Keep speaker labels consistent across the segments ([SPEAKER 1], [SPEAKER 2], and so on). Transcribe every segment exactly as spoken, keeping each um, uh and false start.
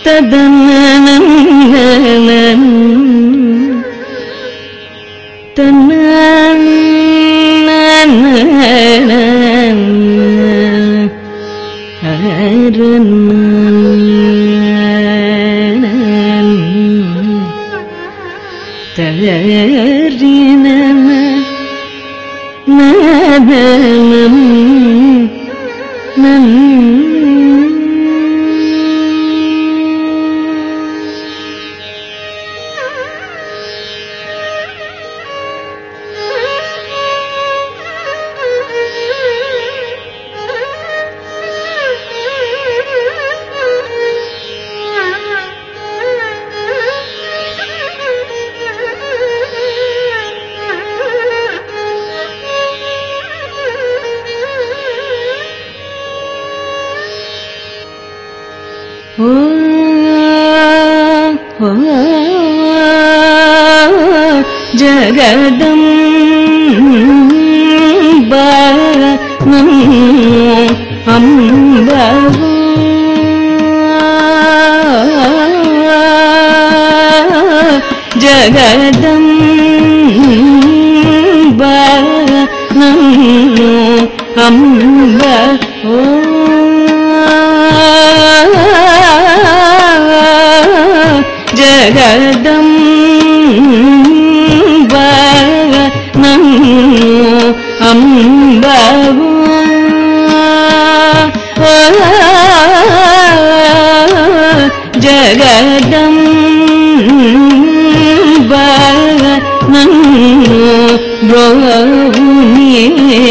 [SPEAKER 1] తదనననన తనననన హరన తరినన నననం నన్ ఓ ఓ జగదంబా అంబా జగదంబా అంబా ఓ జగదంబా అంబా జగదంబా బ్రోవుని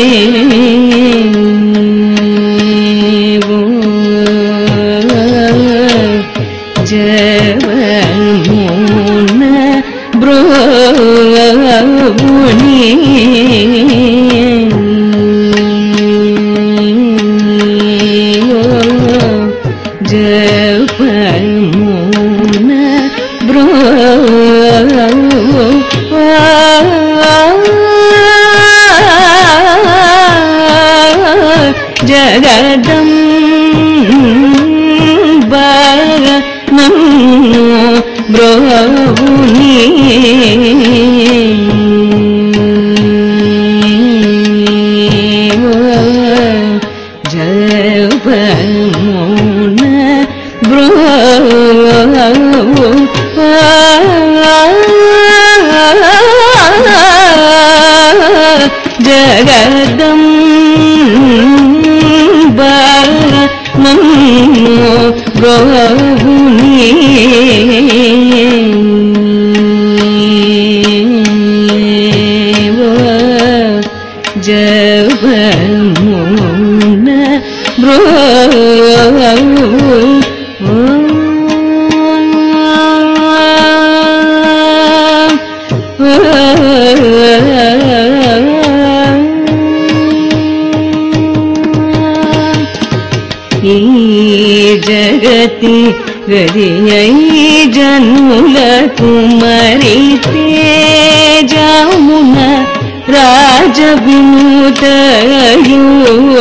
[SPEAKER 1] జవమున బ్రోవుని జవమున బ్రోవు జగదంబా బ్రోవుని జవమున బ్రోవు జగదంబా బ్రోవుని జవమున బ్రోవు ఈ జగతి గరియై జనులకు మరి తేజమున రాజ వినూతయు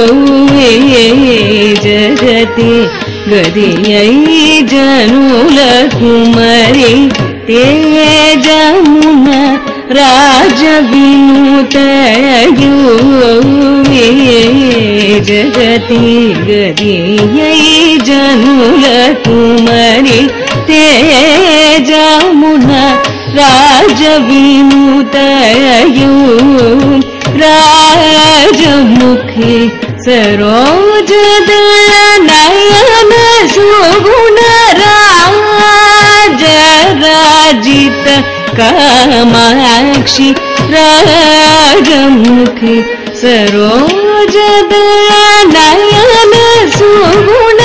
[SPEAKER 1] జగతి గరియై జనులకు మరి తేజమున రాజ వినూతయు జగతి గరియై జనులకు మరి తేజమున రాజ వినూతయు రాజముఖి సరోజదళ నయన సుగుణ రాజ రాజిత కామాక్షి రాజముఖి సరోజదళ నయన సుగుణ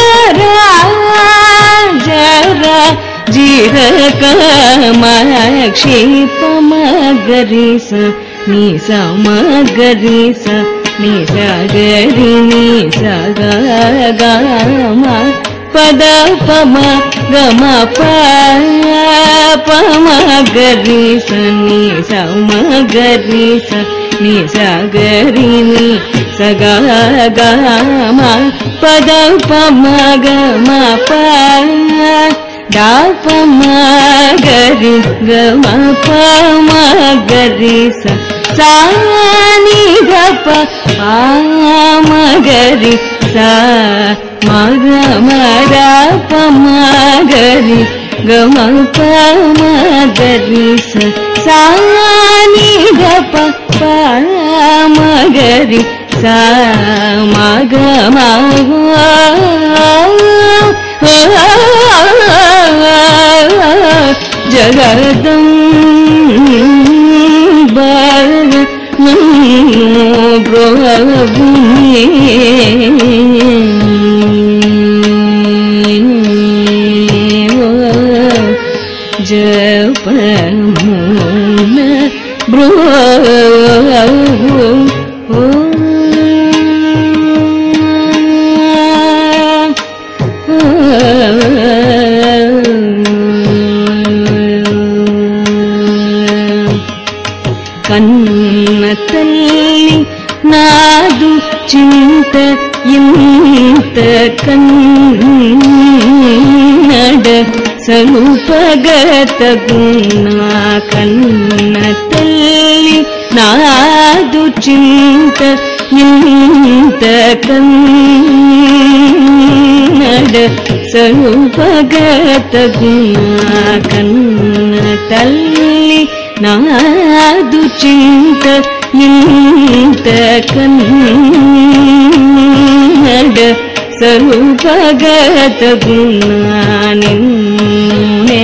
[SPEAKER 1] రాజ రాజిత కామాక్షి పమగరి స ని సమగరి స ని సగరి ని సగమ పద పమ గమ ప పమగరి స ని సమగరి స ని సగరి ని సగమ పద పమ గమ ప పమగరి గమ పమగరి సాని గప పమగరి సా మగమర పమగరి గమ పమగరి సాని గప పమగరి సా మగమ జగదంబ బ్రహ్మణి జపమున బ్రహ్మ కన్న తల్లి నాదు చింత ఇంత కన్నడ సలుపగతగున్నా కన్న తల్లి నాదు చింత ఇంత కన్నడ సలుపగతగున్నా కన్న తల్లి నాదు చింత ఇంత కన్నడ సరుపగతగున్నా నిన్నే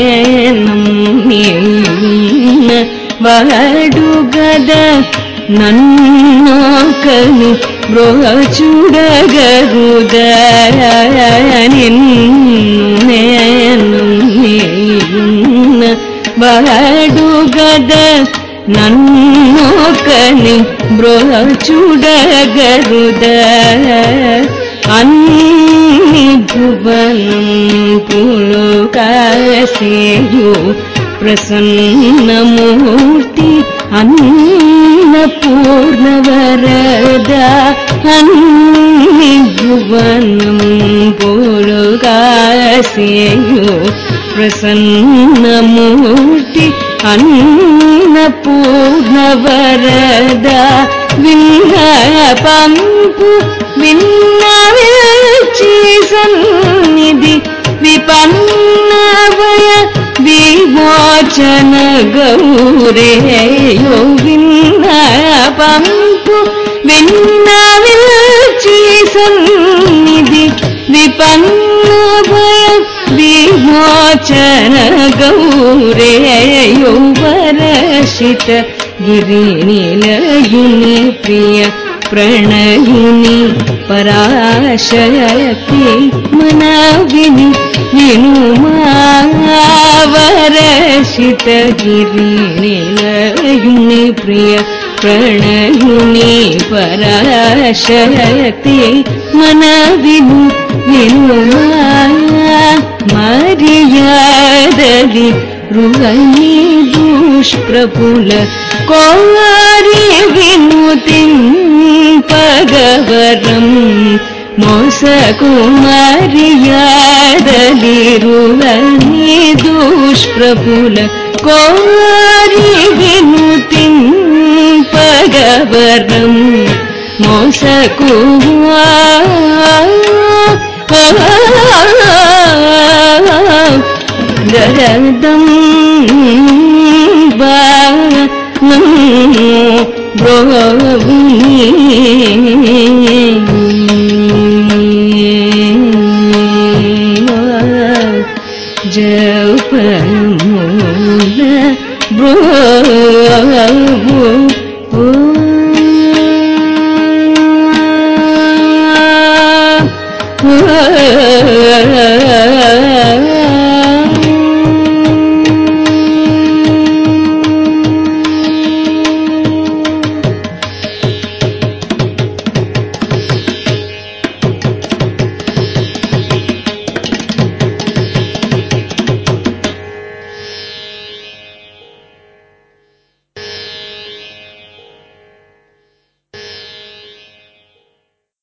[SPEAKER 1] నమ్మిన వాడు గద నన్నోకని బ్రోచుడగరుద నిన్నే నమ్మిన వాడు గద నన్నోకని బ్రోచుడగరుద అన్ని భువనం పులుకాసేయు ప్రసన్నమూర్తి అన్నపూర్ణవరద అన్ని భువనం పులుకాసేయు ప్రసన్నమూర్తి అన్నపూర్ణవరద విన్నపంపు విన్నవిల్చి సన్నిధి విపన్నవయ విమోచన గౌరేయో విన్నపంపు విన్నవిల్చి సన్నిధి విపన్నవయ విమోచన గౌరేయో వరషిత గిరినిలయుని ప్రియ ప్రణయుని పరాశక్తి మనవిని వినుమావరషిత గిరినిలయుని ప్రియ ప్రణయుని పరాశక్తి మనవిను వినుమా మర్యాదవి రుహని దుష్ప్రభుల కోరి వినుతి పగవరం మోసకు మర్యాదవి రుహని దుష్ప్రభుల కోరి వినుతి పగవరం మోసకు జగదంబ బ్రోవుని జపమున బ్రోవు Oh